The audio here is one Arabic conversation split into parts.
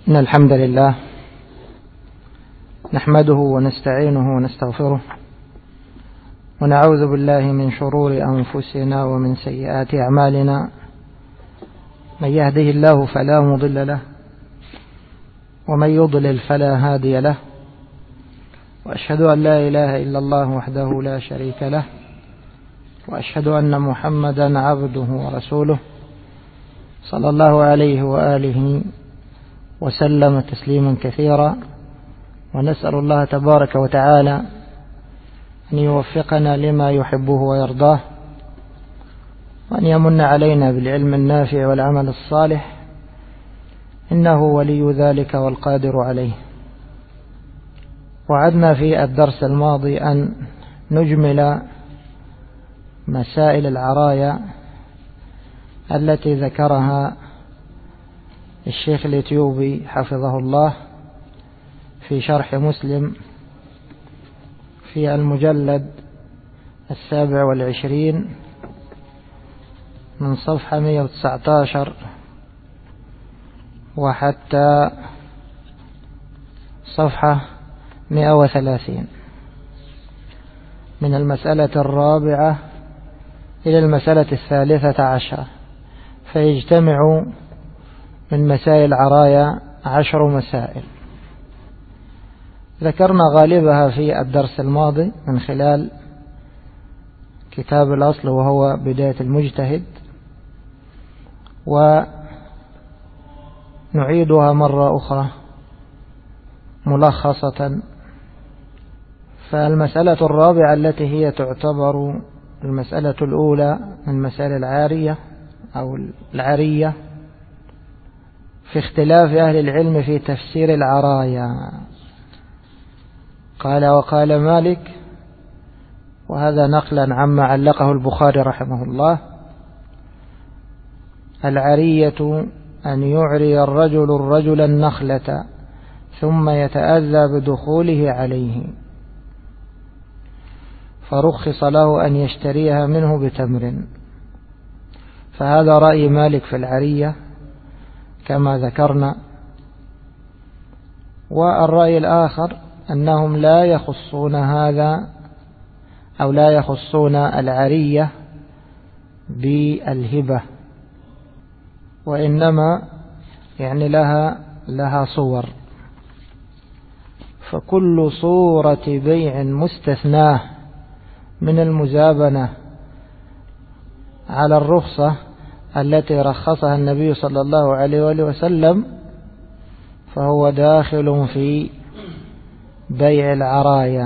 إن الحمد لله نحمده ونستعينه ونستغفره ونعوذ بالله من شرور أنفسنا ومن سيئات أعمالنا. من يهده الله فلا مضل له ومن يضلل فلا هادي له، وأشهد أن لا إله إلا الله وحده لا شريك له، وأشهد أن محمدا عبده ورسوله صلى الله عليه وآله وسلم تسليما كثيرا. ونسأل الله تبارك وتعالى أن يوفقنا لما يحبه ويرضاه، وأن يمن علينا بالعلم النافع والعمل الصالح، إنه ولي ذلك والقادر عليه. وعدنا في الدرس الماضي أن نجمل مسائل العرايا التي ذكرها الشيخ الإثيوبي حفظه الله في شرح مسلم في المجلد 27 من صفحة 119 وحتى صفحة 130، من المسألة الرابعة إلى المسألة 13، فيجتمع من مسائل عرايا 10 مسائل ذكرنا غالبها في الدرس الماضي من خلال كتاب الأصل وهو بداية المجتهد، ونعيدها مرة أخرى ملخصة. فالمسألة الرابعة التي هي تعتبر المسألة الأولى من مسائل العارية أو العرية في اختلاف أهل العلم في تفسير العرايا. قال وقال مالك، وهذا نقلا عما علقه البخاري رحمه الله: العرية أن يعري الرجل النخلة ثم يتأذى بدخوله عليه، فرخص له أن يشتريها منه بتمر. فهذا رأي مالك في العرية كما ذكرنا. والرأي الآخر أنهم لا يخصون هذا أو لا يخصون العرية بالهبة، وإنما يعني لها صور. فكل صورة بيع مستثناه من المزابنة على الرخصة التي رخصها النبي صلى الله عليه وآله وسلم فهو داخل في بيع العرايا.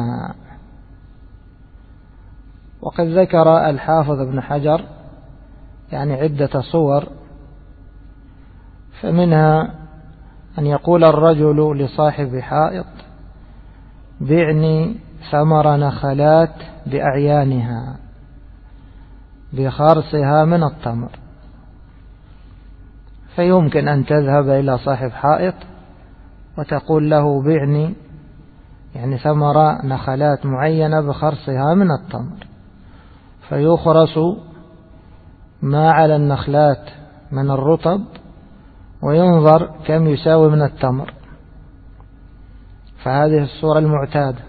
وقد ذكر الحافظ ابن حجر يعني عدة صور، فمنها أن يقول الرجل لصاحب حائط: بعني ثمر نخلات بأعيانها بخرصها من التمر. فيمكن أن تذهب إلى صاحب حائط وتقول له: بعني يعني ثمر نخلات معينة بخرصها من التمر، فيخرص ما على النخلات من الرطب وينظر كم يساوي من التمر. فهذه الصورة المعتادة.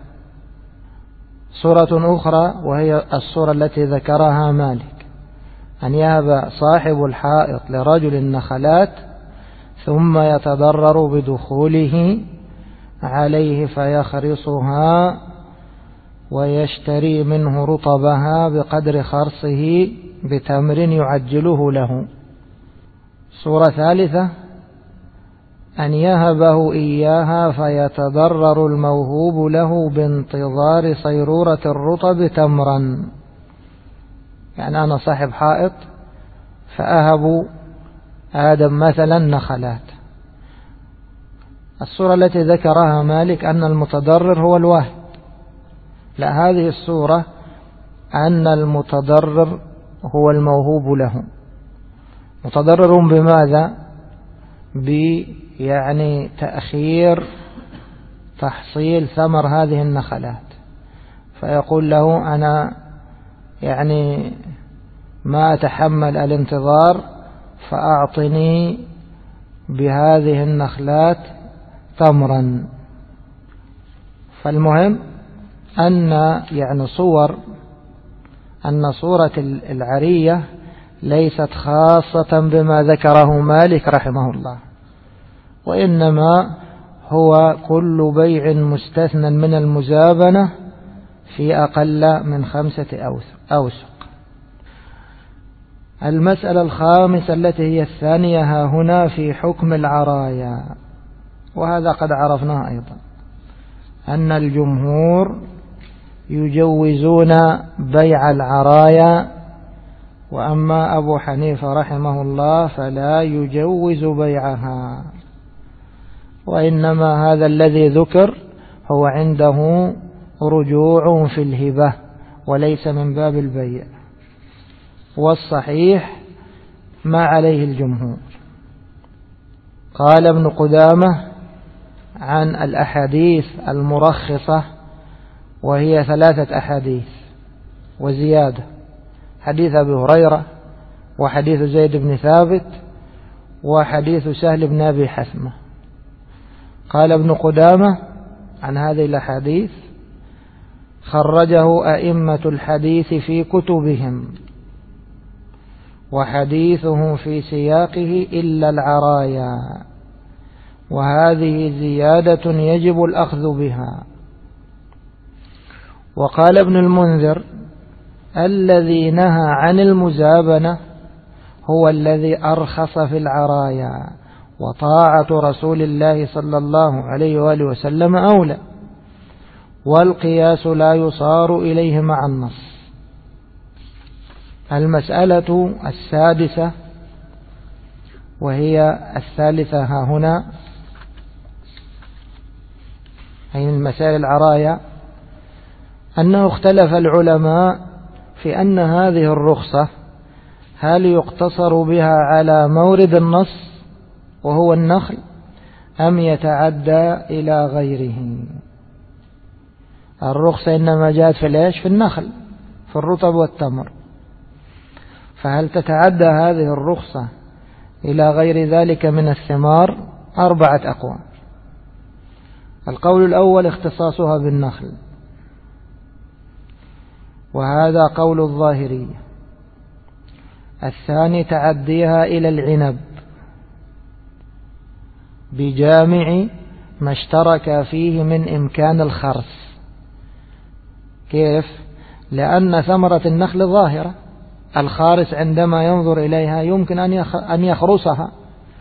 صورة أخرى وهي الصورة التي ذكرها مالك: أن يهب صاحب الحائط لرجل النخلات ثم يتضرر بدخوله عليه فيخرصها ويشتري منه رطبها بقدر خرصه بتمر يعجله له. صورة ثالثة: أن يهبه إياها فيتضرر الموهوب له بانتظار صيرورة الرطب تمرا. يعني أنا صاحب حائط فأهب آدم مثلا نخلات. الصورة التي ذكرها مالك أن المتضرر هو الواهب. لا، هذه الصورة أن المتضرر هو الموهوب له. متضرر بماذا؟ يعني تأخير تحصيل ثمر هذه النخلات، فيقول له: أنا يعني ما أتحمل الانتظار، فأعطني بهذه النخلات تمرا. فالمهم أن صورة العرية ليست خاصة بما ذكره مالك رحمه الله، وإنما هو كل بيع مستثنى من المزابنة في أقل من 5 أوسق. المسألة الخامسة التي هي الثانية هنا في حكم العرايا، وهذا قد عرفناه أيضا، أن الجمهور يجوزون بيع العرايا، وأما أبو حنيفة رحمه الله فلا يجوز بيعها، وإنما هذا الذي ذكر هو عنده رجوع في الهبة وليس من باب البيع، والصحيح ما عليه الجمهور. قال ابن قدامة عن الأحاديث المرخصة، وهي 3 أحاديث وزيادة: حديث أبي هريرة، وحديث زيد بن ثابت، وحديث سهل بن أبي حثمة. قال ابن قدامة عن هذه الأحاديث: خرجه أئمة الحديث في كتبهم، وحديثه في سياقه إلا العرايا، وهذه زيادة يجب الأخذ بها. وقال ابن المنذر: الذي نهى عن المزابنة هو الذي أرخص في العرايا، وطاعة رسول الله صلى الله عليه وآله وسلم أولى، والقياس لا يصار إليه مع النص. المسألة السادسة وهي الثالثة ها هنا، أي من مسائل العرايا، أنه اختلف العلماء في أن هذه الرخصة هل يقتصر بها على مورد النص وهو النخل، أم يتعدى إلى غيره. الرخصة إنما جاءت في النخل، في الرطب والتمر، فهل تتعدى هذه الرخصة إلى غير ذلك من الثمار؟ 4 أقوال. القول الأول اختصاصها بالنخل، وهذا قول الظاهرية. الثاني تعديها إلى العنب بجامع ما اشترك فيه من إمكان الخرس. كيف؟ لأن ثمرة النخل ظاهرة، الخارس عندما ينظر إليها يمكن أن يخرسها،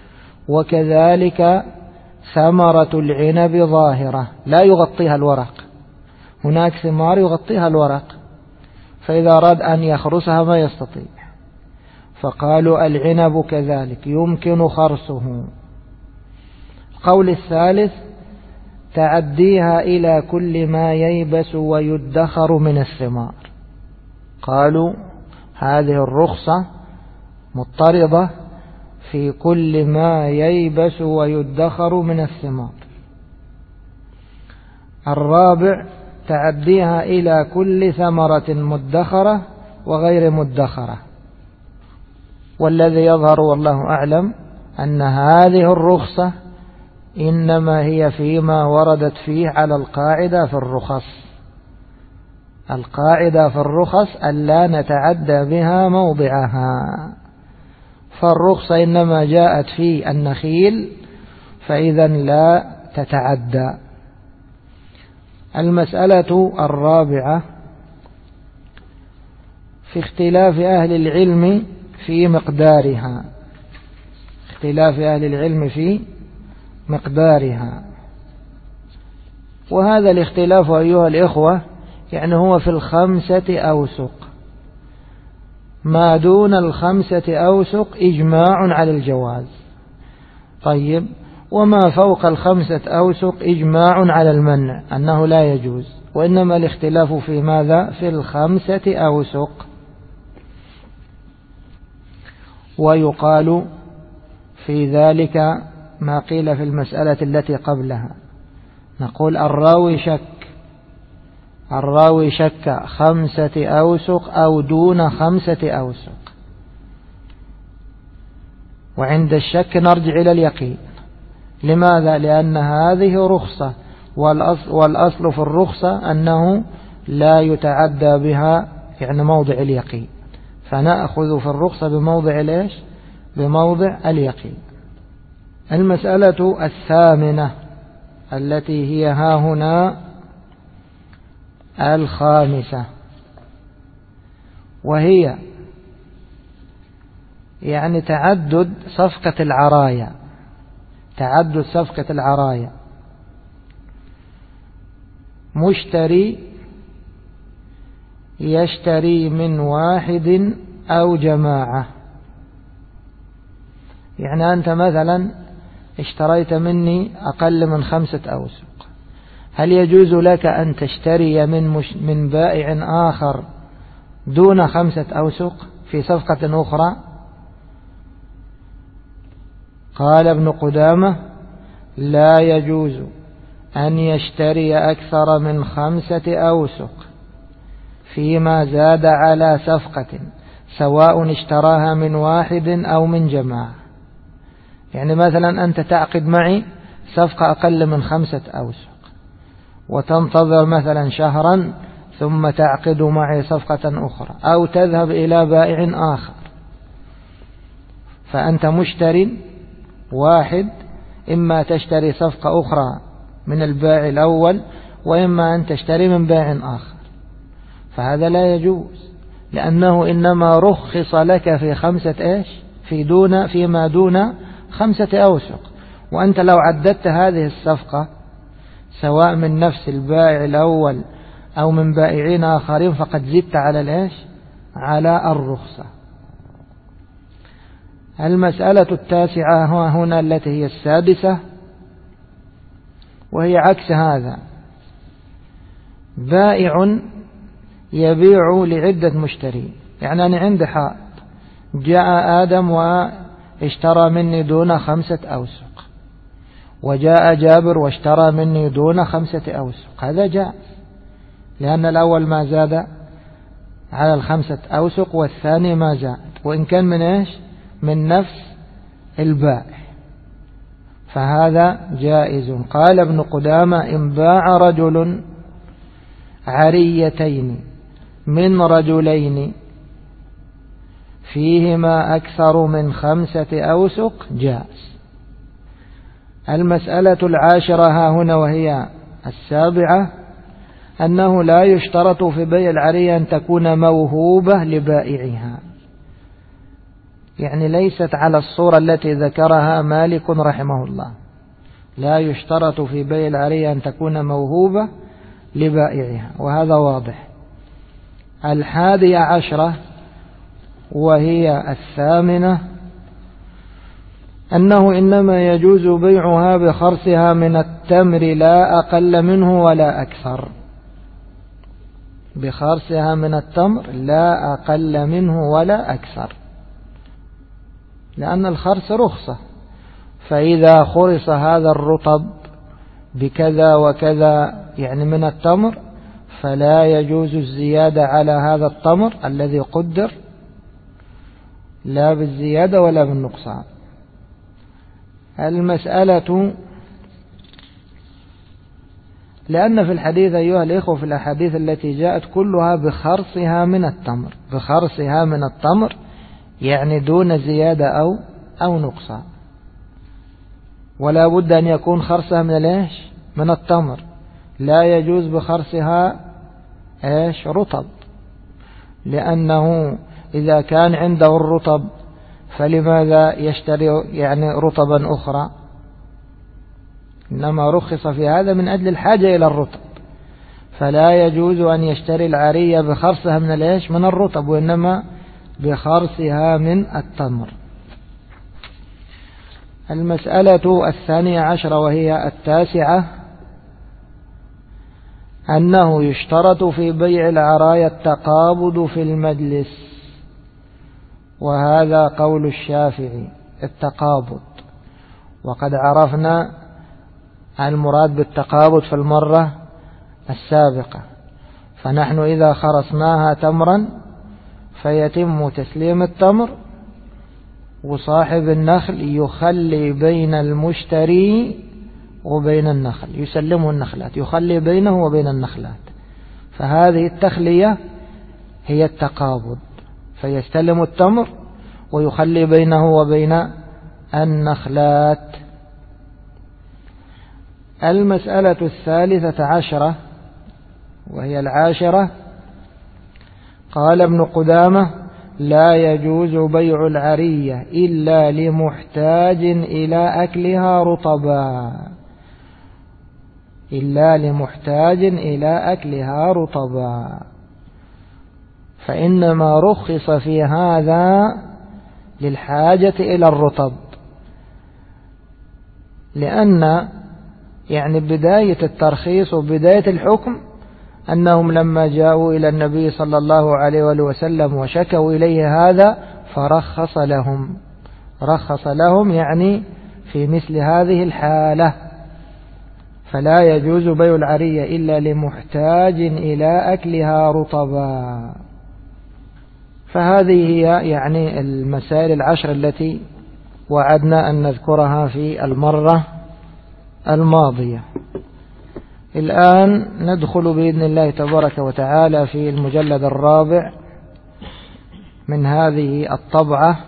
وكذلك ثمرة العنب ظاهرة لا يغطيها الورق، هناك ثمار يغطيها الورق، فإذا أراد أن يخرسها ما يستطيع، فقالوا العنب كذلك يمكن خرسه. القول الثالث تعديها إلى كل ما ييبس ويدخر من الثمار، قالوا هذه الرخصة مضطردة في كل ما ييبس ويدخر من الثمار. الرابع تعديها إلى كل ثمرة مدخرة وغير مدخرة، والذي يظهر والله أعلم أن هذه الرخصة إنما هي فيما وردت فيه على القاعدة في الرخص. القاعدة في الرخص ألا نتعدى بها موضعها، فالرخصة إنما جاءت في النخيل فإذا لا تتعدى. المسألة الرابعة في اختلاف أهل العلم في مقدارها، اختلاف أهل العلم في مقدارها. وهذا الاختلاف أيها الإخوة يعني هو في 5 أوسق، ما دون 5 أوسق إجماع على الجواز. طيب، وما فوق 5 أوسق إجماع على المنع أنه لا يجوز، وإنما الاختلاف في ماذا؟ في 5 أوسق. ويقال في ذلك ما قيل في المسألة التي قبلها، نقول الراوي شك 5 أوسق أو دون 5 أوسق، وعند الشك نرجع إلى اليقين، لماذا؟ لأن هذه رخصة، والأصل في الرخصة أنه لا يتعدى بها يعني موضع اليقين، فنأخذ في الرخصة بموضع ليش؟ بموضع اليقين. المسألة الثامنة التي هي ها هنا الخامسة، وهي يعني تعدد صفقة العرايا. تعدد صفقة العرايا، مشتري يشتري من واحد أو جماعة. يعني أنت مثلا اشتريت مني أقل من 5 أوسق، هل يجوز لك أن تشتري من بائع آخر دون 5 أوسق في صفقة أخرى؟ قال ابن قدامة: لا يجوز أن يشتري أكثر من 5 أوسق فيما زاد على صفقة، سواء اشتراها من واحد أو من جماعة. يعني مثلا أنت تعقد معي صفقة أقل من 5 أوسق، وتنتظر مثلا شهرا ثم تعقد معي صفقة أخرى، أو تذهب إلى بائع آخر، فأنت مشتري واحد، إما تشتري صفقة أخرى من البائع الأول، وإما أن تشتري من بائع آخر، فهذا لا يجوز، لأنه إنما رخص لك في 5 إيش؟ فيما دون 5 أوسق. وأنت لو عددت هذه الصفقة سواء من نفس البائع الأول أو من بائعين آخرين فقد زدت على الإيش؟ على الرخصة. المسألة التاسعة هنا التي هي السادسة، وهي عكس هذا. بائع يبيع لعدة مشترين. يعني أنا عندي حائط، جاء آدم واشترى مني دون 5 أوسق، وجاء جابر واشترى مني دون 5 أوسق، هذا جائز، لأن الأول ما زاد على 5 أوسق والثاني ما زاد، وإن كان من إيش؟ من نفس البائع، فهذا جائز. قال ابن قدامة: إن باع رجل عريتين من رجلين فيهما أكثر من 5 أوسق جائز. المسألة العاشرة ها هنا وهي السابعة، أنه لا يشترط في بيع العرية أن تكون موهوبة لبائعها، يعني ليست على الصورة التي ذكرها مالك رحمه الله، لا يشترط في بيع العرية أن تكون موهوبة لبائعها، وهذا واضح. 11 وهي الثامنة، أنه إنما يجوز بيعها بخرصها من التمر لا أقل منه ولا أكثر. بخرصها من التمر لا أقل منه ولا أكثر، لأن الخرص رخصة، فإذا خرص هذا الرطب بكذا وكذا يعني من التمر فلا يجوز الزيادة على هذا التمر الذي قدر، لا بالزيادة ولا بالنقصان. المسألة، لأن في الحديث أيها الإخوة في الأحاديث التي جاءت كلها بخرصها من التمر، بخرصها من التمر يعني دون زيادة أو نقصان، ولا بد أن يكون خرصها من الإيش؟ من التمر، لا يجوز بخرصها إيش؟ رطب، لأنه إذا كان عنده الرطب فلماذا يشتري يعني رطبا أخرى؟ إنما رخص في هذا من أجل الحاجة إلى الرطب، فلا يجوز أن يشتري العرية بخرصها من الإيش؟ من الرطب، وإنما بخرصها من التمر. المسألة 12 وهي 9، أنه يشترط في بيع العرايا التقابض في المجلس، وهذا قول الشافعي التقابض، وقد عرفنا المراد بالتقابض في المرة السابقة. فنحن إذا خرصناها تمرا فيتم تسليم التمر وصاحب النخل يخلي بين المشتري وبين النخل، يسلمه النخلات، يخلي بينه وبين النخلات. فهذه التخلية هي التقابض، فيستلم التمر ويخلي بينه وبين النخلات. المسألة 13 وهي 10، قال ابن قدامة: لا يجوز بيع العرية إلا لمحتاج إلى أكلها رطبا، إلا لمحتاج إلى أكلها رطبا، فإنما رخص في هذا للحاجة إلى الرطب، لأن يعني بداية الترخيص وبداية الحكم أنهم لما جاءوا إلى النبي صلى الله عليه وسلم وشكوا إليه هذا فرخص لهم، رخص لهم يعني في مثل هذه الحالة. فلا يجوز بيع العرية إلا لمحتاج إلى أكلها رطبا. فهذه هي يعني المسائل 10 التي وعدنا أن نذكرها في المرة الماضية. الآن ندخل بإذن الله تبارك وتعالى في المجلد 4 من هذه الطبعة،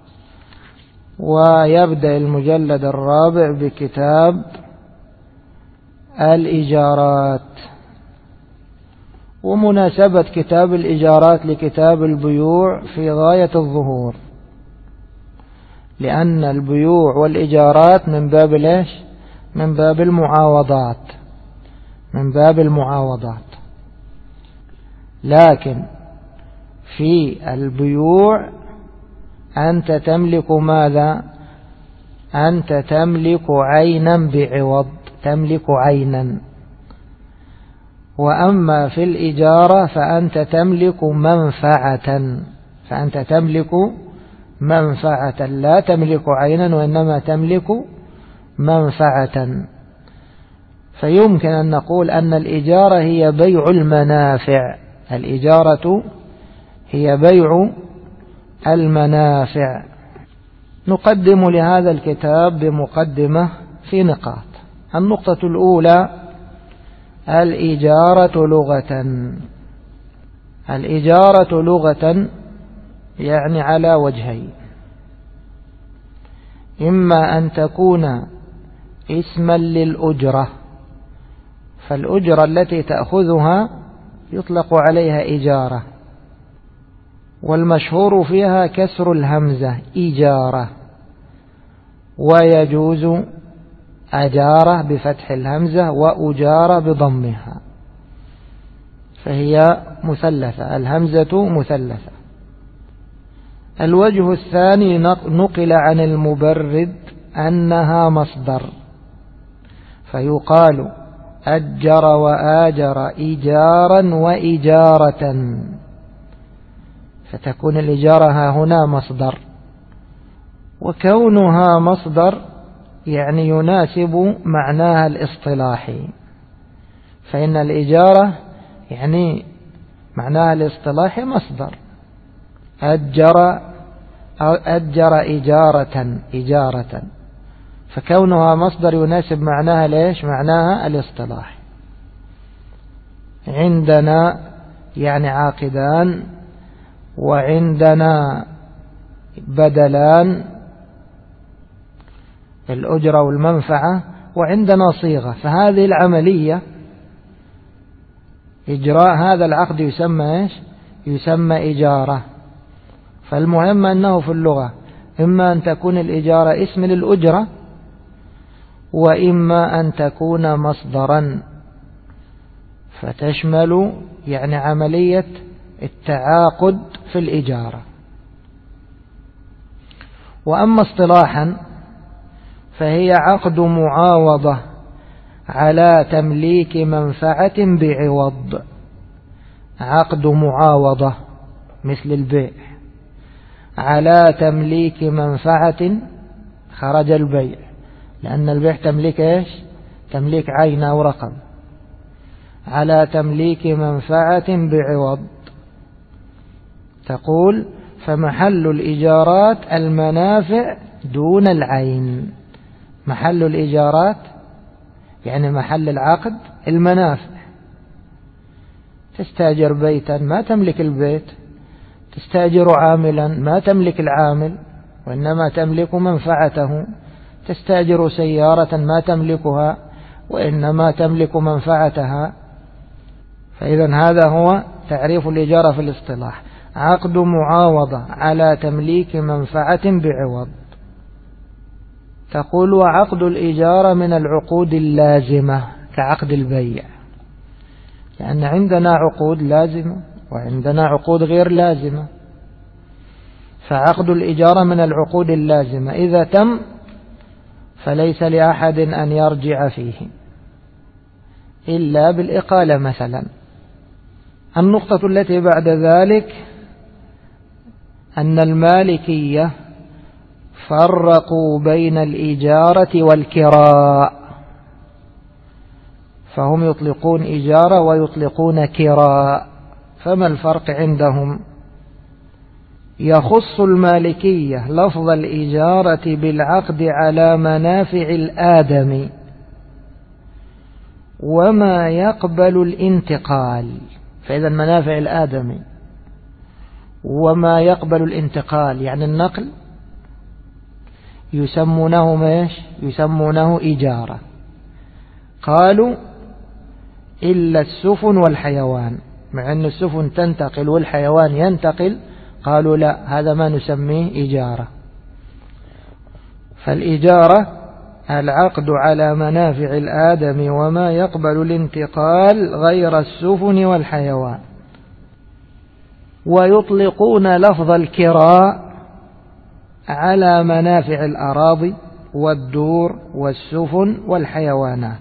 ويبدأ المجلد 4 بكتاب الإيجارات. ومناسبة كتاب الإيجارات لكتاب البيوع في غاية الظهور، لأن البيوع والإيجارات من باب ليش؟ من باب المعاوضات، من باب المعاوضات. لكن في البيوع أنت تملك ماذا؟ أنت تملك عينا بعوض، تملك عينا. وأما في الإجارة فأنت تملك منفعة، فأنت تملك منفعة، لا تملك عينا وإنما تملك منفعة. فيمكن أن نقول أن الإجارة هي بيع المنافع، الإجارة هي بيع المنافع. نقدم لهذا الكتاب بمقدمة في نقاط. النقطة الأولى: الإجارة لغة. الإجارة لغة يعني على وجهين: إما أن تكون اسما للأجرة، فالأجرة التي تأخذها يطلق عليها إجارة، والمشهور فيها كسر الهمزة إجارة، ويجوز أجارة بفتح الهمزة وأجارة بضمها، فهي مثلثة، الهمزة مثلثة. الوجه الثاني: نقل عن المبرد أنها مصدر، فيقال أجر وآجر إيجارا وإجارة، فتكون الإجارة هنا مصدر. وكونها مصدر يعني يناسب معناها الاصطلاحي، فإن الإجارة يعني معناها الاصطلاحي مصدر، أجر إجارة، فكونها مصدر يناسب معناها ليش؟ معناها الاصطلاحي. عندنا يعني عاقدان، وعندنا بدلان الأجرة والمنفعة، وعندنا صيغة. فهذه العملية إجراء هذا العقد يسمى إيش؟ يسمى إجارة. فالمهم أنه في اللغة إما أن تكون الإجارة اسم للأجرة، وإما أن تكون مصدرا، فتشمل يعني عملية التعاقد في الإجارة. وأما اصطلاحا فهي عقد معاوضة على تمليك منفعة بعوض، عقد معاوضة مثل البيع على تمليك منفعة، خرج البيع، لأن البيع تمليك إيش؟ تمليك عين أو رقم، على تمليك منفعة بعوض. تقول: فمحل الإيجارات المنافع دون العين. محل الإيجارات يعني محل العقد المنافع. تستاجر بيتا ما تملك البيت، تستاجر عاملا ما تملك العامل وإنما تملك منفعته، تستاجر سيارة ما تملكها وإنما تملك منفعتها. فإذا هذا هو تعريف الإجارة في الاصطلاح: عقد معاوضة على تمليك منفعة بعوض. تقول: وعقد الإجارة من العقود اللازمة كعقد البيع، لأن عندنا عقود لازمة وعندنا عقود غير لازمة. فعقد الإجارة من العقود اللازمة، إذا تم فليس لأحد أن يرجع فيه إلا بالإقالة مثلا. النقطة التي بعد ذلك أن المالكية فرقوا بين الإجارة والكراء، فهم يطلقون إجارة ويطلقون كراء. فما الفرق عندهم؟ يخص المالكية لفظ الإجارة بالعقد على منافع الآدم وما يقبل الانتقال. فإذا منافع الآدم وما يقبل الانتقال يعني النقل يسمونه ماش؟ يسمونه إجارة. قالوا إلا السفن والحيوان، مع أن السفن تنتقل والحيوان ينتقل، قالوا لا، هذا ما نسميه إجارة. فالإجارة العقد على منافع الآدم وما يقبل الانتقال غير السفن والحيوان. ويطلقون لفظ الكراء على منافع الأراضي والدور والسفن والحيوانات،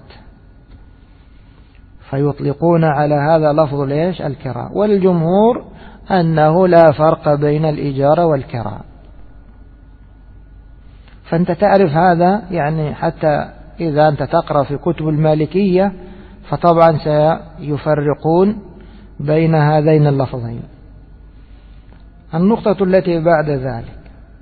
فيطلقون على هذا لفظ ليش؟ الكراء. والجمهور أنه لا فرق بين الإجارة والكراء. فأنت تعرف هذا، يعني حتى إذا أنت تقرأ في كتب المالكية فطبعا سيفرقون بين هذين اللفظين. النقطة التي بعد ذلك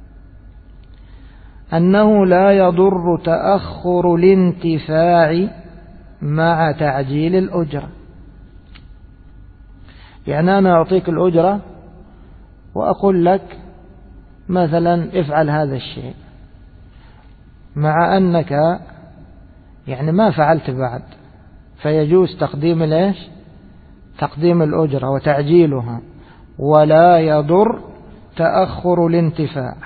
أنه لا يضر تأخر الانتفاع مع تعجيل الأجرة. يعني أنا أعطيك الأجرة وأقول لك مثلا افعل هذا الشيء، مع أنك يعني ما فعلت بعد، فيجوز تقديم ليش؟ تقديم الأجرة وتعجيلها، ولا يضر تأخر الانتفاع.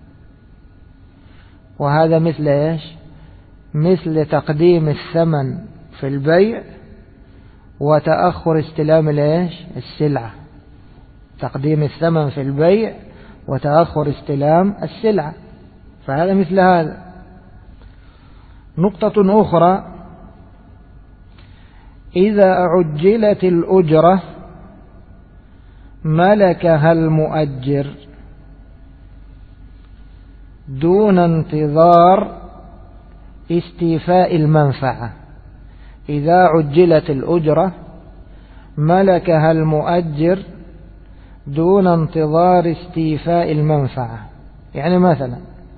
وهذا مثل ايش؟ مثل تقديم الثمن في البيع وتأخر استلام الايش؟ السلعة. تقديم الثمن في البيع وتأخر استلام السلعة، فهذا مثل هذا. نقطة أخرى: إذا عجلت الأجرة ملكها المؤجر دون انتظار استيفاء المنفعة. إذا عجلت الأجرة ملكها المؤجر دون انتظار استيفاء المنفعة. يعني مثلا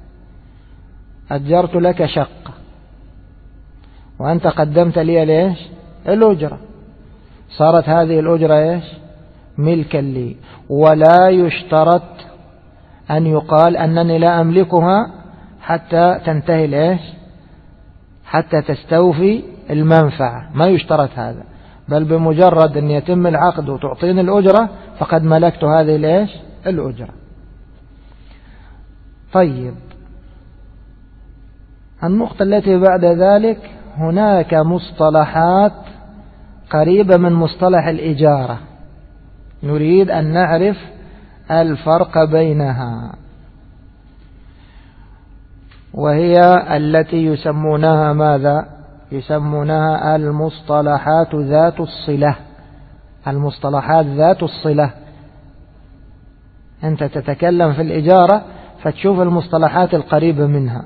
أجرت لك شقة وأنت قدمت لي ليش؟ الأجرة، صارت هذه الأجرة ايش؟ ملكا لي، ولا يشترط أن يقال أنني لا أملكها حتى تنتهي ليش؟ حتى تستوفي المنفعة، ما يشترط هذا، بل بمجرد أن يتم العقد وتعطيني الأجرة فقد ملكت هذه ليش؟ الأجرة. طيب، النقطة التي بعد ذلك: هناك مصطلحات قريبة من مصطلح الإجارة نريد أن نعرف الفرق بينها، وهي التي يسمونها ماذا؟ يسمونها المصطلحات ذات الصلة. المصطلحات ذات الصلة. أنت تتكلم في الإجارة فتشوف المصطلحات القريبة منها.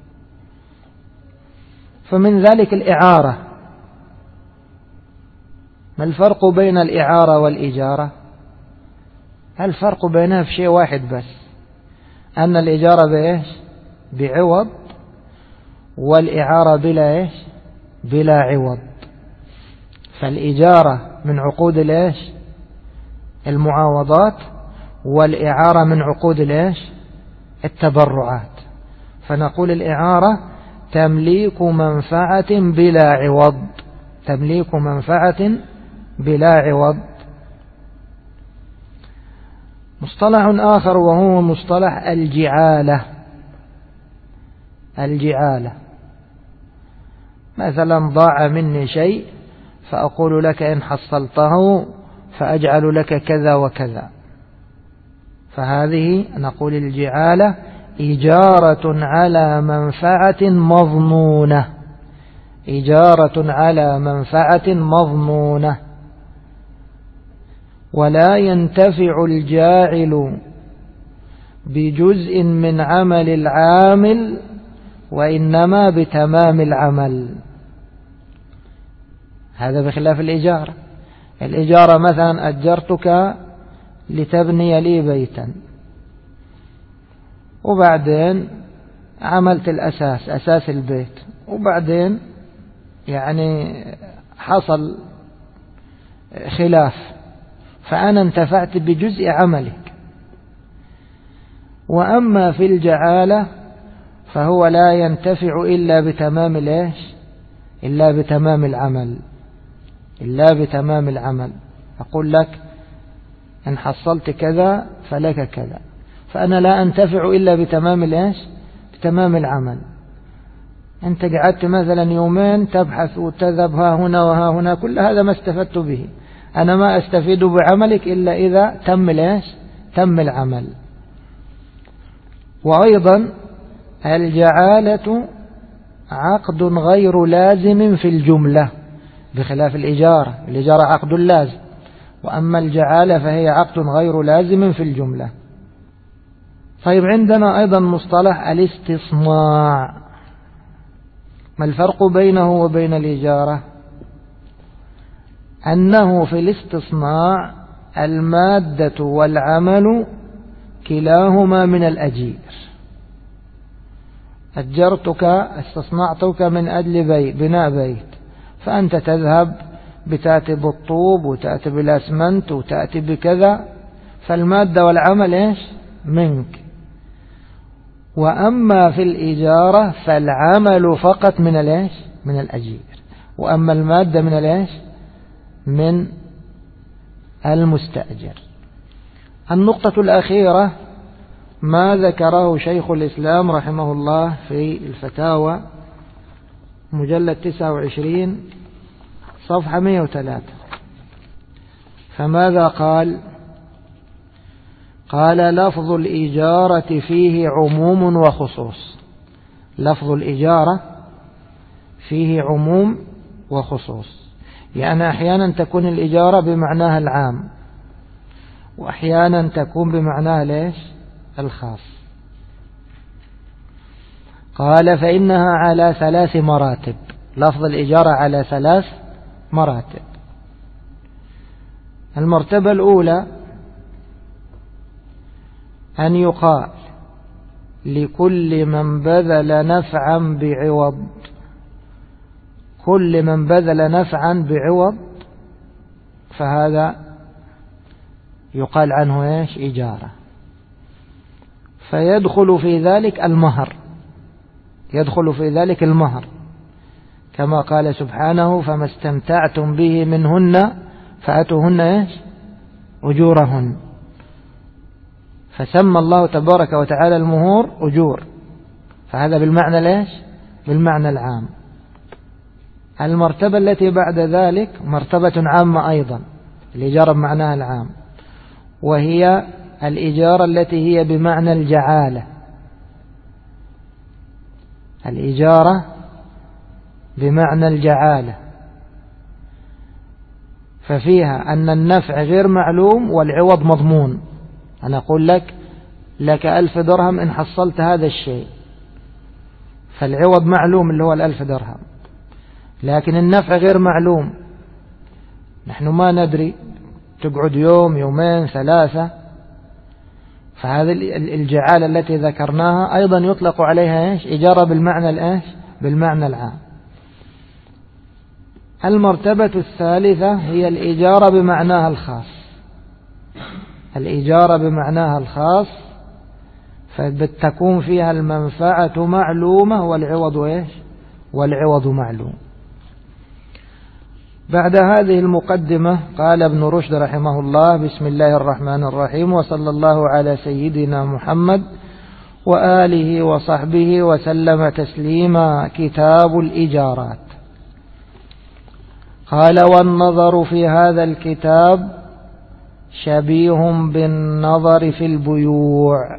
فمن ذلك الإعارة. ما الفرق بين الإعارة والإجارة؟ الفرق بينها في شيء واحد بس، أن الإجارة بإيش؟ بعوض، والإعارة بلا إيش؟ بلا عوض. فالإجارة من عقود الإيش؟ المعاوضات، والإعارة من عقود الإيش؟ التبرعات. فنقول الإعارة تمليك منفعة بلا عوض، تمليك منفعة بلا عوض. مصطلح آخر وهو مصطلح الجعالة. الجعالة مثلا ضاع مني شيء فأقول لك إن حصلته فأجعل لك كذا وكذا، فهذه نقول الجعالة إجارة على منفعة مضمونة، إجارة على منفعة مضمونة. ولا ينتفع الجاعل بجزء من عمل العامل، وإنما بتمام العمل. هذا بخلاف الإجارة. الإجارة مثلا أجرتك لتبني لي بيتا، وبعدين عملت الأساس، أساس البيت، وبعدين يعني حصل خلاف فأنا انتفعت بجزء عملك. وأما في الجعالة فهو لا ينتفع إلا بتمام الإيش؟ إلا بتمام العمل، إلا بتمام العمل. أقول لك إن حصلت كذا فلك كذا، فأنا لا أنتفع إلا بتمام الإيش؟ بتمام العمل. أنت قعدت مثلا يومين تبحث وتذهب ها هنا وها هنا، كل هذا ما استفدت به. أنا ما أستفيد بعملك إلا إذا تم الإيش؟ تم العمل. وأيضا الجعالة عقد غير لازم في الجملة بخلاف الإجارة. الإجارة عقد لازم، وأما الجعالة فهي عقد غير لازم في الجملة. طيب عندنا أيضا مصطلح الاستصناع. ما الفرق بينه وبين الإجارة؟ أنه في الاستصناع المادة والعمل كلاهما من الأجير. أجرتك، استصنعتك من أجل بناء بيت، فأنت تذهب بتأتي بالطوب وتأتي بالأسمنت وتأتي بكذا، فالمادة والعمل إيش؟ منك. وأما في الإجارة فالعمل فقط من الإيش؟ من الأجير، وأما المادة من الإيش؟ من المستأجر. النقطة الأخيرة ما ذكره شيخ الإسلام رحمه الله في الفتاوى مجلد 29 صفحة 103. فماذا قال؟ قال لفظ الإجارة فيه عموم وخصوص. لفظ الإجارة فيه عموم وخصوص، يعني أحيانا تكون الإجارة بمعناها العام، وأحيانا تكون بمعناها ليش؟ الخاص. قال فإنها على 3 مراتب. لفظ الإجارة على 3 مراتب. المرتبة الأولى أن يقال لكل من بذل نفعا بعوض، كل من بذل نفعا بعوض فهذا يقال عنه إيش؟ إجارة. فيدخل في ذلك المهر، يدخل في ذلك المهر، كما قال سبحانه فما استمتعتم به منهن فأتوهن إيش؟ أجورهن. فسمى الله تبارك وتعالى المهور أجور، فهذا بالمعنى ليش؟ بالمعنى العام. المرتبة التي بعد ذلك مرتبة عامة أيضا، الإجارة بمعناها العام، وهي الإجارة التي هي بمعنى الجعالة. الإجارة بمعنى الجعالة، ففيها أن النفع غير معلوم والعوض مضمون. أنا أقول لك 1000 درهم إن حصلت هذا الشيء، فالعوض معلوم اللي هو 1000 درهم، لكن النفع غير معلوم. نحن ما ندري، تقعد يوم يومين 3 فهذه الجعالة التي ذكرناها أيضا يطلق عليها إيش؟ إجارة بالمعنى الإيش؟ بالمعنى العام. المرتبة الثالثة هي الإجارة بمعناها الخاص. الإجارة بمعناها الخاص فتكون فيها المنفعة معلومة والعوض إيش؟ والعوض معلوم. بعد هذه المقدمة قال ابن رشد رحمه الله: بسم الله الرحمن الرحيم، وصلى الله على سيدنا محمد وآله وصحبه وسلم تسليما. كتاب الإجارات. قال: والنظر في هذا الكتاب شبيه بالنظر في البيوع.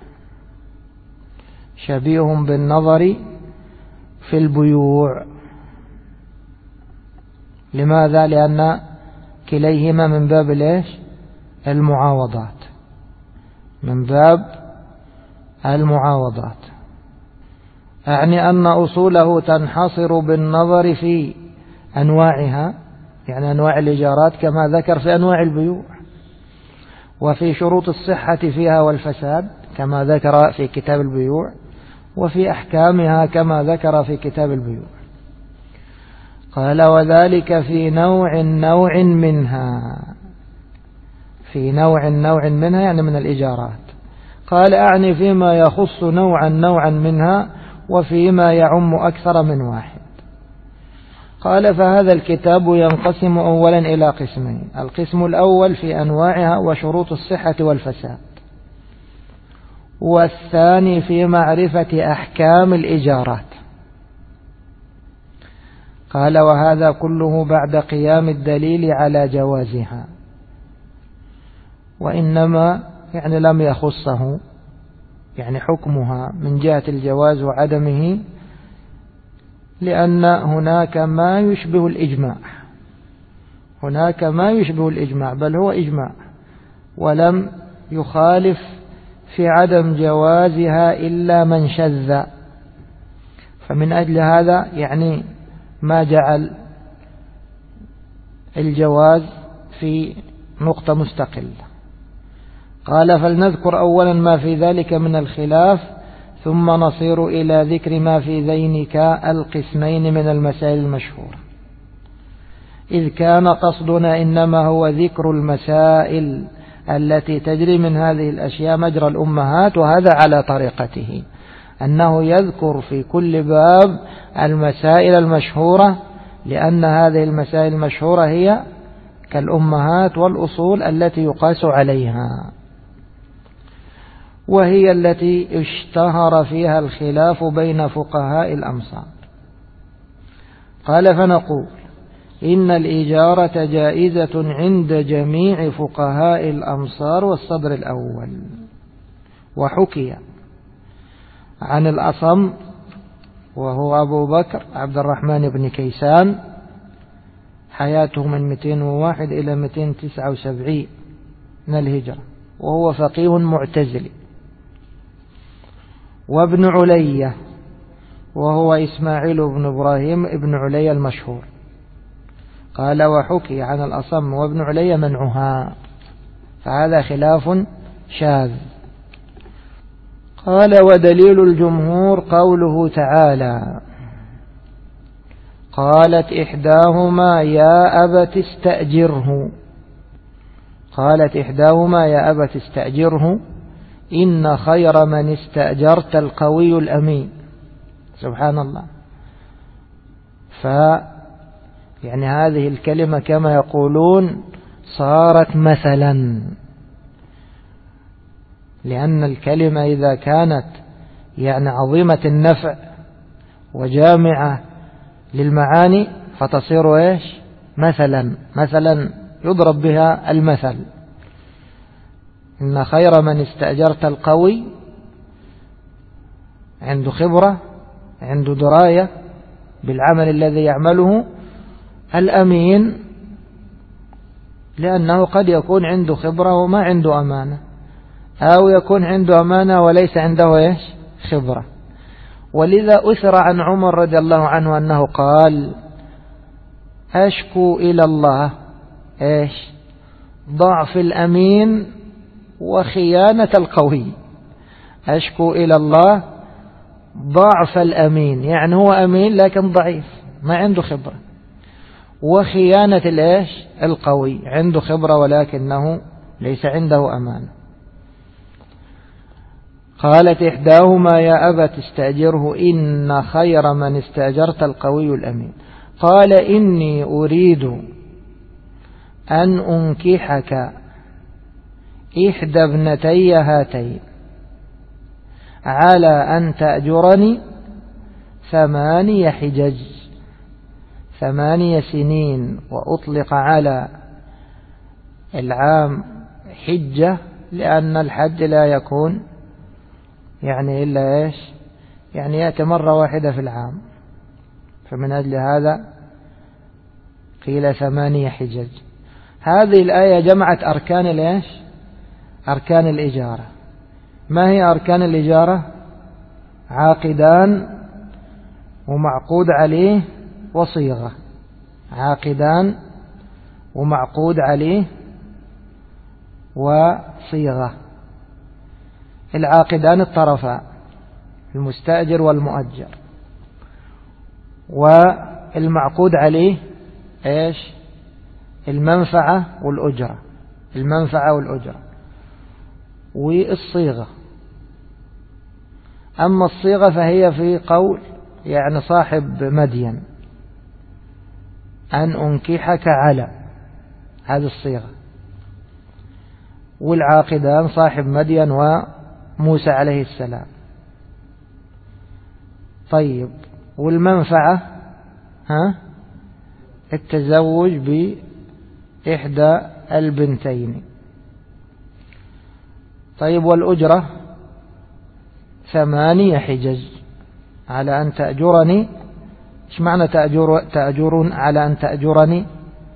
شبيه بالنظر في البيوع. لماذا؟ لأن كليهما من باب الإيش؟ المعاوضات. من باب المعاوضات، أعني أن أصوله تنحصر بالنظر في أنواعها، يعني أنواع الإيجارات كما ذكر في أنواع البيوع، وفي شروط الصحة فيها والفساد كما ذكر في كتاب البيوع، وفي أحكامها كما ذكر في كتاب البيوع. قال: وذلك في نوع منها. في نوع منها يعني من الإيجارات. قال: أعني فيما يخص نوعا منها، وفيما يعم أكثر من واحد. قال: فهذا الكتاب ينقسم أولا إلى قسمين: القسم الأول في أنواعها وشروط الصحة والفساد، والثاني في معرفة أحكام الإيجارات. قال: وهذا كله بعد قيام الدليل على جوازها، وإنما يعني لم يخصه يعني حكمها من جهة الجواز وعدمه، لأن هناك ما يشبه الإجماع. هناك ما يشبه الإجماع، بل هو إجماع، ولم يخالف في عدم جوازها إلا من شذ. فمن أجل هذا يعني ما جعل الجواز في نقطة مستقلة. قال: فلنذكر أولا ما في ذلك من الخلاف، ثم نصير إلى ذكر ما في ذينك القسمين من المسائل المشهورة، إذ كان قصدنا إنما هو ذكر المسائل التي تجري من هذه الأشياء مجرى الأمهات، وهذا على طريقته، أنه يذكر في كل باب المسائل المشهورة، لأن هذه المسائل المشهورة هي كالأمهات والأصول التي يقاس عليها، وهي التي اشتهر فيها الخلاف بين فقهاء الأمصار. قال: فنقول إن الإجارة جائزة عند جميع فقهاء الأمصار والصدر الأول. وحكي عن الأصم وهو أبو بكر عبد الرحمن بن كيسان، حياته من 201 إلى 279 من الهجرة، وهو فقيه معتزلي. وابن علية وهو إسماعيل بن إبراهيم ابن علية المشهور. قال: وحكي عن الأصم وابن علية منعها، فهذا خلاف شاذ. قال: ودليل الجمهور قوله تعالى: قالت إحداهما يا أبت استأجره. قالت إحداهما يا أبت استأجره إن خير من استأجرت القوي الأمين. سبحان الله. يعني هذه الكلمة كما يقولون صارت مثلا، لأن الكلمة إذا كانت يعني عظيمة النفع وجامعة للمعاني فتصير إيش؟ مثلا يضرب بها المثل. إن خير من استأجرت القوي، عنده خبرة، عنده دراية بالعمل الذي يعمله، الأمين، لأنه قد يكون عنده خبرة وما عنده أمانة، أو يكون عنده أمانة وليس عنده إيش؟ خبرة. ولذا أثر عن عمر رضي الله عنه أنه قال: أشكو إلى الله إيش؟ ضعف الأمين وخيانة القوي. أشكو إلى الله ضعف الأمين، يعني هو أمين لكن ضعيف ما عنده خبرة، وخيانة القوي عنده خبرة ولكنه ليس عنده أمانة. قالت إحداهما يا أبت استأجره إن خير من استأجرت القوي الأمين. قال إني أريد أن أنكحك إحدى ابنتي هاتين على أن تأجرني 8 حجج، 8 سنين، وأطلق على العام حجة لأن الحج لا يكون يعني إلا يعني يأتي مرة واحدة في العام، فمن أجل هذا قيل 8 حجج. هذه الآية جمعت أركان أركان الإجارة. ما هي أركان الإجارة؟ عاقدان ومعقود عليه وصيغة. عاقدان ومعقود عليه وصيغة. العاقدان الطرفان المستأجر والمؤجر، والمعقود عليه المنفعة والأجرة، المنفعة والأجرة، والصيغة. أما الصيغة فهي في قول يعني صاحب مدين أن أنكحك على، هذه الصيغة. والعاقدان صاحب مدين وموسى عليه السلام. طيب، والمنفعة التزوج بإحدى البنتين. طيب، والأجرة 8 حجج على أن تأجرني. إيش معنى تأجرون على أن تأجرني؟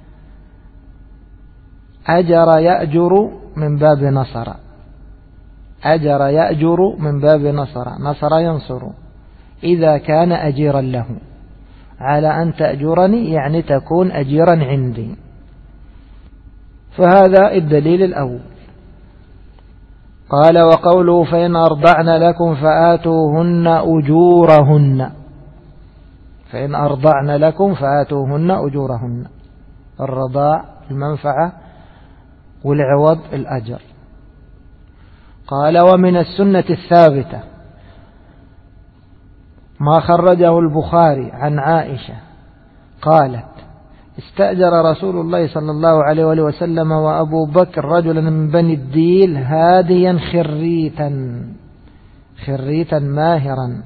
أجر يأجر من باب نصر، أجر يأجر من باب نصر، نصر ينصر، إذا كان أجيرا له. على أن تأجرني يعني تكون أجيرا عندي. فهذا الدليل الأول. قال وقوله فإن أرضعن لكم فآتوهن أجورهن. فإن أرضعن لكم فآتوهن أجورهن. الرضاع المنفعة والعوض الأجر. قال ومن السنة الثابتة ما خرجه البخاري عن عائشة قالت استأجر رسول الله صلى الله عليه وسلم وأبو بكر رجلا من بني الديل هاديا خريتا ماهرا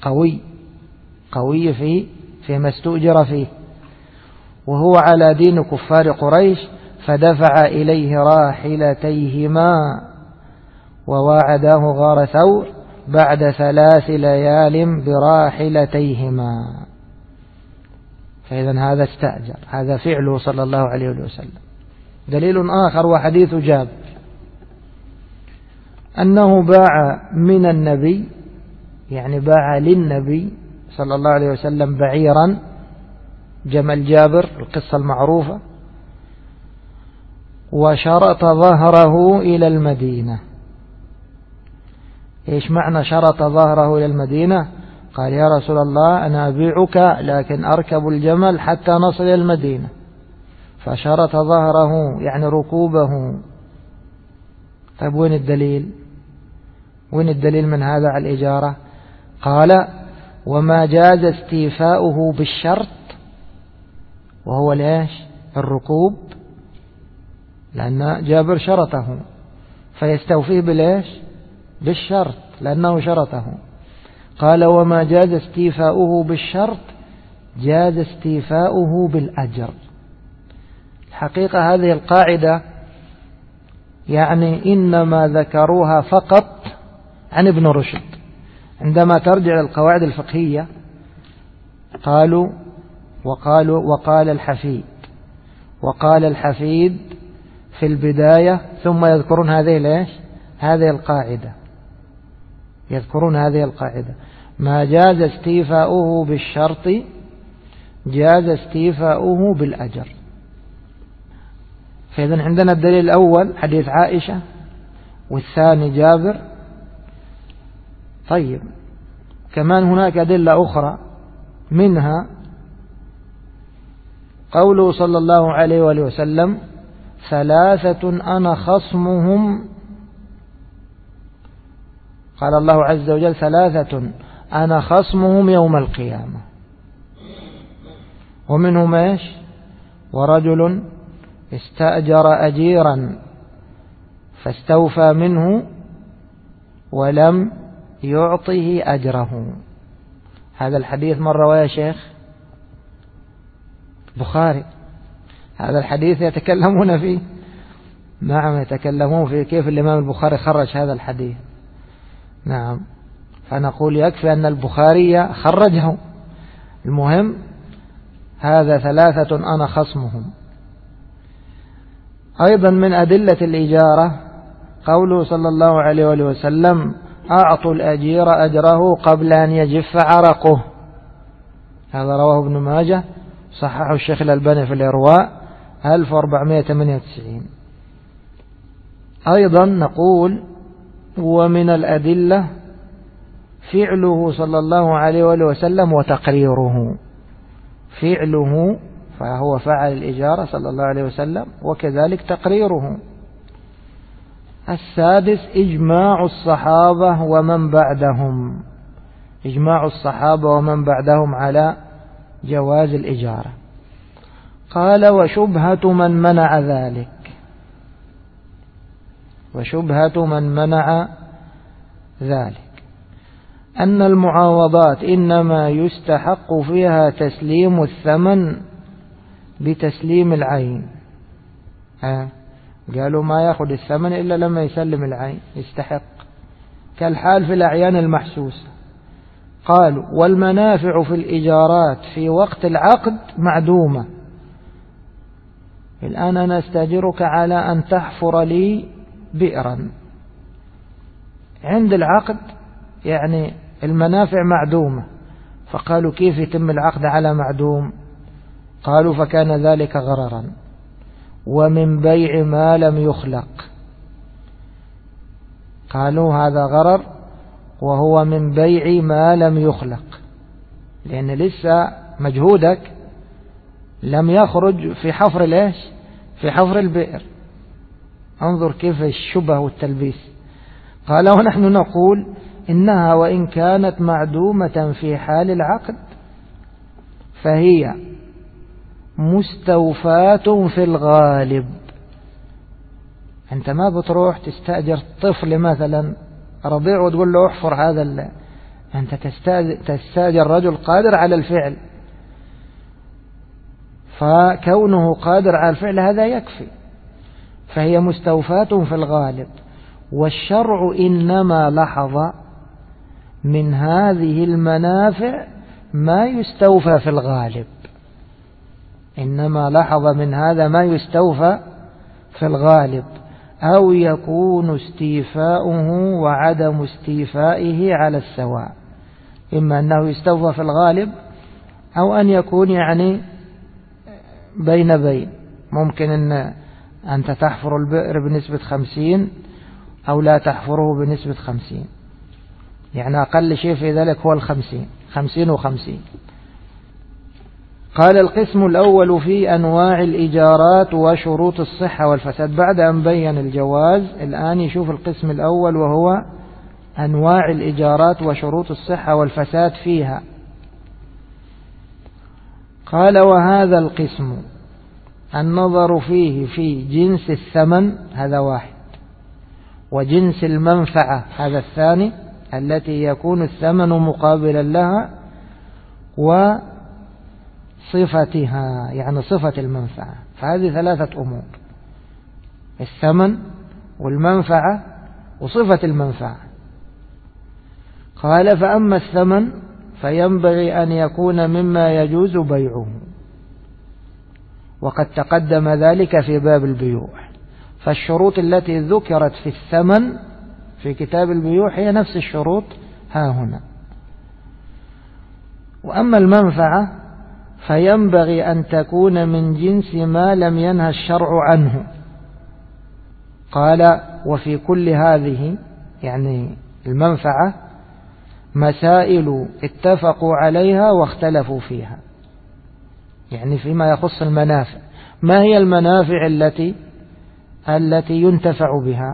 قوي فيما استؤجر فيه، وهو على دين كفار قريش، فدفع إليه راحلتيهما وواعداه غار ثور بعد 3 ليال براحلتيهما. فإذا هذا استأجر، هذا فعله صلى الله عليه وسلم. دليل آخر وحديث جابر أنه باع من النبي، يعني باع للنبي صلى الله عليه وسلم بعيرا، جمل جابر القصة المعروفة، وشرط ظهره إلى المدينة. إيش معنى شرط ظهره إلى المدينة؟ قال يا رسول الله أنا أبيعك لكن أركب الجمل حتى نصل إلى المدينة، فشرط ظهره يعني ركوبه. طيب وين الدليل؟ وين الدليل من هذا على الإجارة؟ قال وما جاز استيفاؤه بالشرط، وهو الركوب، لأن جابر شرطه فيستوفيه بالشرط لأنه شرطه. قال وما جاز استيفاؤه بالشرط جاز استيفاؤه بالأجر. الحقيقة هذه القاعدة يعني إنما ذكروها فقط عن ابن رشد. عندما ترجع القواعد الفقهية وقال الحفيد في البداية، ثم يذكرون هذه القاعدة، يذكرون هذه القاعدة: ما جاز استيفاؤه بالشرط جاز استيفاؤه بالأجر. فإذا عندنا الدليل الأول حديث عائشة والثاني جابر. طيب كمان هناك أدلة أخرى، منها قوله صلى الله عليه وآله وسلم: 3 أنا خصمهم. قال الله عز وجل: 3 أنا خصمهم يوم القيامة. ومنهم ايش؟ ورجل استأجر أجيرا فاستوفى منه ولم يعطه أجره. هذا الحديث من رواه يا شيخ؟ بخاري. هذا الحديث يتكلمون فيه؟ نعم يتكلمون فيه، كيف الإمام البخاري خرج هذا الحديث. نعم، فنقول يكفي أن البخاري خرجه. المهم هذا 3 أنا خصمهم. أيضا من أدلة الإجارة قوله صلى الله عليه وآله وسلم: أعطوا الأجير أجره قبل أن يجف عرقه. هذا رواه ابن ماجه، صححه الشيخ الألباني في الإرواء 1498. أيضا نقول ومن الأدلة فعله صلى الله عليه وآله وسلم وتقريره. فعله فهو فعل الإجارة صلى الله عليه وسلم، وكذلك تقريره. السادس إجماع الصحابة ومن بعدهم. إجماع الصحابة ومن بعدهم على جواز الإجارة. قال: وشبهة من منع ذلك. وشبهة من منع ذلك أن المعاوضات إنما يستحق فيها تسليم الثمن بتسليم العين. قالوا ما يأخذ الثمن إلا لما يسلم العين، يستحق، كالحال في الأعيان المحسوسة. قالوا: والمنافع في الإجارات في وقت العقد معدومة. الآن أنا أستأجرك على أن تحفر لي بئرا، عند العقد يعني المنافع معدومة. فقالوا: كيف يتم العقد على معدوم؟ قالوا: فكان ذلك غررا، ومن بيع ما لم يخلق. قالوا هذا غرر وهو من بيع ما لم يخلق، لأن لسه مجهودك لم يخرج في حفر ليش؟ في حفر البئر. انظر كيف الشبه والتلبيس. قال: ونحن نقول إنها وإن كانت معدومة في حال العقد فهي مستوفاة في الغالب. أنت ما بتروح تستأجر طفل مثلا رضيع وتقول له احفر هذا أنت تستأجر رجل قادر على الفعل، فكونه قادر على الفعل هذا يكفي. فهي مستوفاة في الغالب. والشرع إنما لحظ من هذه المنافع ما يستوفى في الغالب. إنما لحظ من هذا ما يستوفى في الغالب، أو يكون استيفاؤه وعدم استيفائه على السواء. إما أنه يستوفى في الغالب أو أن يكون يعني بين بين. ممكن أن أنت تحفر البئر بنسبة 50 أو لا تحفره بنسبة 50، يعني أقل شيء في ذلك هو 50 و50. قال: القسم الأول في أنواع الإيجارات وشروط الصحة والفساد. بعد أن بين الجواز الآن يشوف القسم الأول وهو أنواع الإيجارات وشروط الصحة والفساد فيها. قال: وهذا القسم النظر فيه في جنس الثمن، هذا واحد، وجنس المنفعة، هذا الثاني، التي يكون الثمن مقابلا لها، وصفتها يعني صفة المنفعة. فهذه 3 أمور: الثمن والمنفعة وصفة المنفعة. قال: فأما الثمن فينبغي أن يكون مما يجوز بيعه، وقد تقدم ذلك في باب البيوع. فالشروط التي ذكرت في الثمن في كتاب البيوع هي نفس الشروط ها هنا. وأما المنفعة فينبغي أن تكون من جنس ما لم ينهى الشرع عنه. قال وفي كل هذه يعني المنفعة مسائل اتفقوا عليها واختلفوا فيها، يعني فيما يخص المنافع. ما هي المنافع التي ينتفع بها؟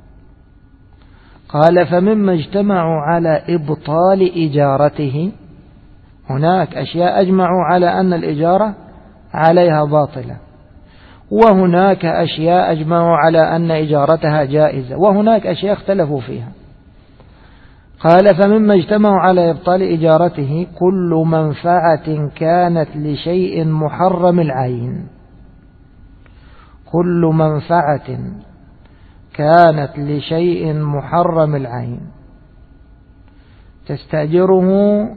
قال فمما اجتمعوا على إبطال إجارته، هناك أشياء أجمعوا على أن الإجارة عليها باطلة، وهناك أشياء أجمعوا على أن إجارتها جائزة، وهناك أشياء اختلفوا فيها. قال فمما اجتمعوا على إبطال إجارته كل منفعة كانت لشيء محرم العين، كل منفعة كانت لشيء محرم العين، تستأجره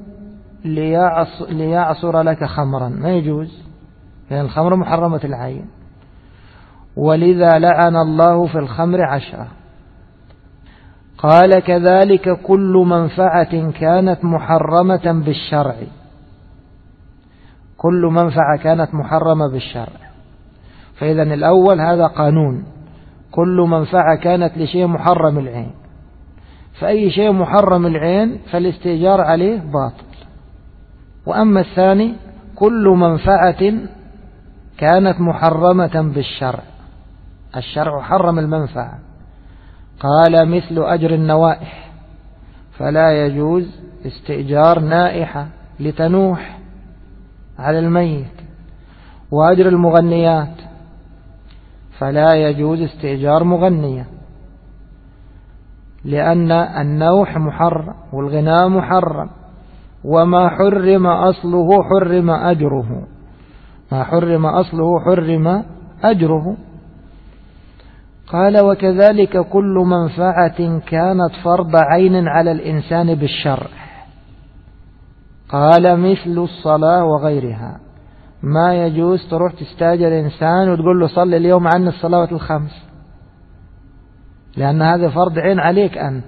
ليعصر لك خمرا، ما يجوز لأن الخمر محرمة العين، ولذا لعن الله في الخمر 10. قال كذلك كل منفعة كانت محرمة بالشرع، كل منفعة كانت محرمة بالشرع. فإذا الأول هذا قانون، كل منفعة كانت لشيء محرم العين، فأي شيء محرم العين فالاستئجار عليه باطل. وأما الثاني كل منفعة كانت محرمة بالشرع، الشرع حرم المنفعة. قال مثل أجر النوائح، فلا يجوز استئجار نائحة لتنوح على الميت، وأجر المغنيات فلا يجوز استئجار مغنية، لأن النوح محرم والغناء محرم، وما حرم أصله حرم أجره، ما حرم أصله حرم أجره. قال وكذلك كل منفعة كانت فرض عين على الإنسان بالشرع، قال مثل الصلاة وغيرها، ما يجوز تروح تستاجر إنسان وتقول له صلي اليوم عني الصلوات الخمس، لأن هذا فرض عين عليك أنت.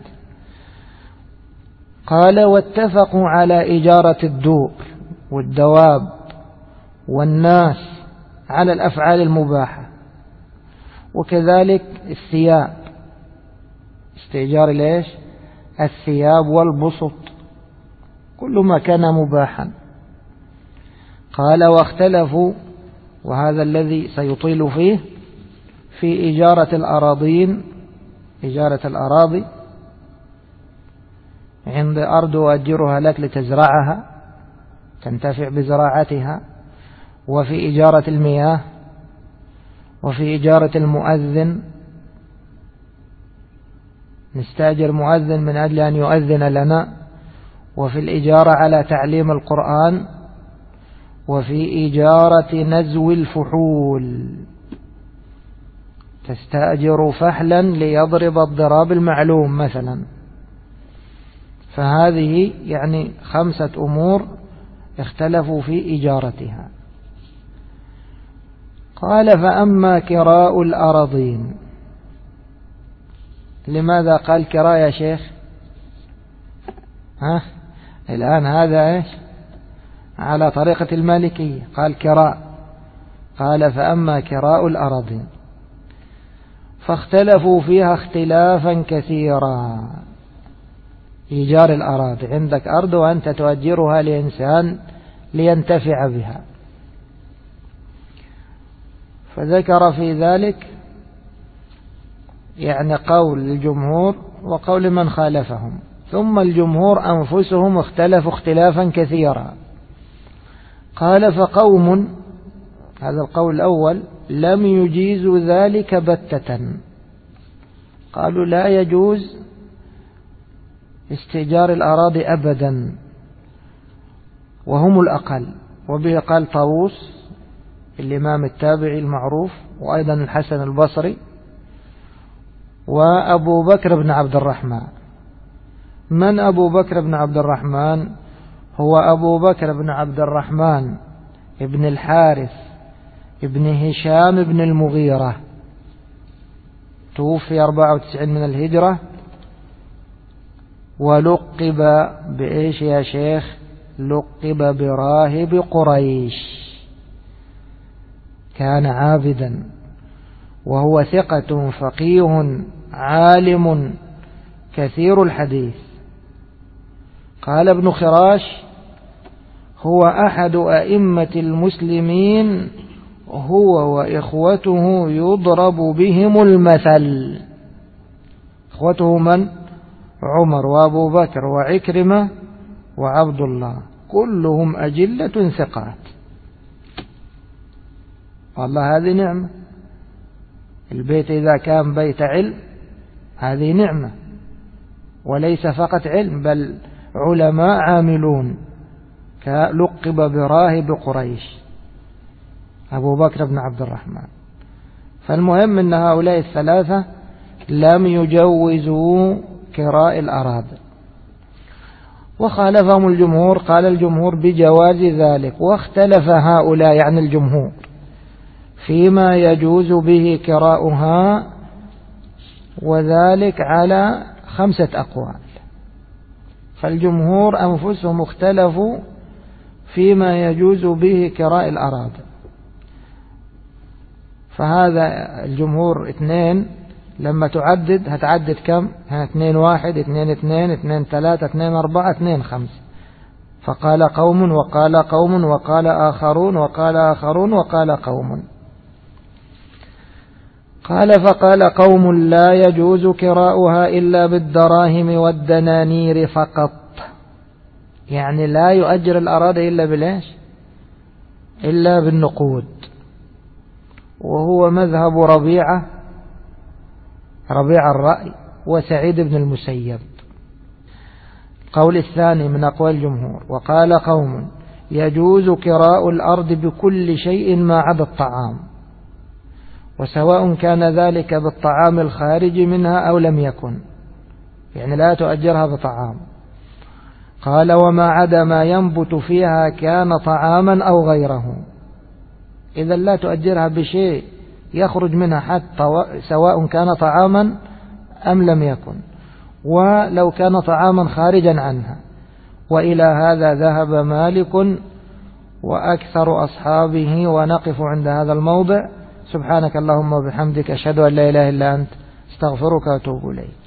قال واتفقوا على إجارة الدور والدواب والناس على الأفعال المباحة، وكذلك الثياب، استئجار ليش الثياب والبسط، كل ما كان مباحا. قال واختلفوا، وهذا الذي سيطيل فيه، في إجارة الأراضين، إجارة الأراضي عند أرض أجرها لك لتزرعها تنتفع بزراعتها، وفي إجارة المياه، وفي إجارة المؤذن، نستأجر مؤذن من أجل أن يؤذن لنا، وفي الإجارة على تعليم القرآن، وفي إجارة نزو الفحول، تستأجر فحلا ليضرب الضراب المعلوم مثلا. فهذه يعني 5 أمور اختلفوا في إجارتها. قال فأما كراء الأراضين، لماذا قال كراء يا شيخ؟ الآن هذا إيش على طريقة المالكية، قال كراء. قال فأما كراء الأراضين فاختلفوا فيها اختلافا كثيرا. إيجار الأراضي، عندك أرض وأنت تؤجرها لإنسان لينتفع بها، فذكر في ذلك يعني قول الجمهور وقول من خالفهم، ثم الجمهور أنفسهم اختلفوا اختلافا كثيرا. قال فقوم، هذا القول الأول، لم يجيزوا ذلك بتة، قالوا لا يجوز استئجار الأراضي أبدا، وهم الأقل. وبه قال طاووس الإمام التابعي المعروف، وأيضا الحسن البصري، وأبو بكر بن عبد الرحمن. من أبو بكر بن عبد الرحمن؟ هو أبو بكر بن عبد الرحمن ابن الحارث ابن هشام بن المغيرة، توفي 94 من الهجرة، ولقب بإيش يا شيخ؟ لقب براهب قريش، كان عابدا وهو ثقة فقيه عالم كثير الحديث. قال ابن خراش: هو أحد أئمة المسلمين، هو وإخوته يضرب بهم المثل. إخوته من؟ عمر وأبو بكر وعكرمة وعبد الله، كلهم أجلة ثقات. والله هذه نعمة. البيت إذا كان بيت علم هذه نعمة، وليس فقط علم بل علماء عاملون، لقب براهب قريش أبو بكر بن عبد الرحمن. فالمهم أن هؤلاء الثلاثة لم يجوزوا كراء الأراضي، وخالفهم الجمهور. قال الجمهور بجواز ذلك، واختلف هؤلاء يعني الجمهور فيما يجوز به كراؤها، وذلك على 5 أقوال. فالجمهور أنفسهم اختلفوا فيما يجوز به كراء الأراضي. فهذا الجمهور 2، لما تعدد هتعدد كم؟ 2 1 2 2 2 3 2 4 2 5. فقال قوم وقال قوم وقال آخرون وقال آخرون وقال قوم. فقال قوم: لا يجوز كراؤها إلا بالدراهم والدنانير فقط. يعني لا يؤجر الأراضي إلا بالإيش؟ إلا بالنقود. وهو مذهب ربيعة الرأي وسعيد بن المسيب. قول الثاني من أقوال الجمهور: وقال قوم: يجوز كراء الأرض بكل شيء ما عدا الطعام، وسواء كان ذلك بالطعام الخارج منها أو لم يكن، يعني لا تؤجرها بطعام. قال: وما عدا ما ينبت فيها كان طعاما أو غيره. إذا لا تؤجرها بشيء يخرج منها حتى سواء كان طعاما أم لم يكن، ولو كان طعاما خارجا عنها. وإلى هذا ذهب مالك وأكثر أصحابه. ونقف عند هذا الموضع. سبحانك اللهم وبحمدك، أشهد أن لا إله إلا أنت، استغفرك وأتوب إليك.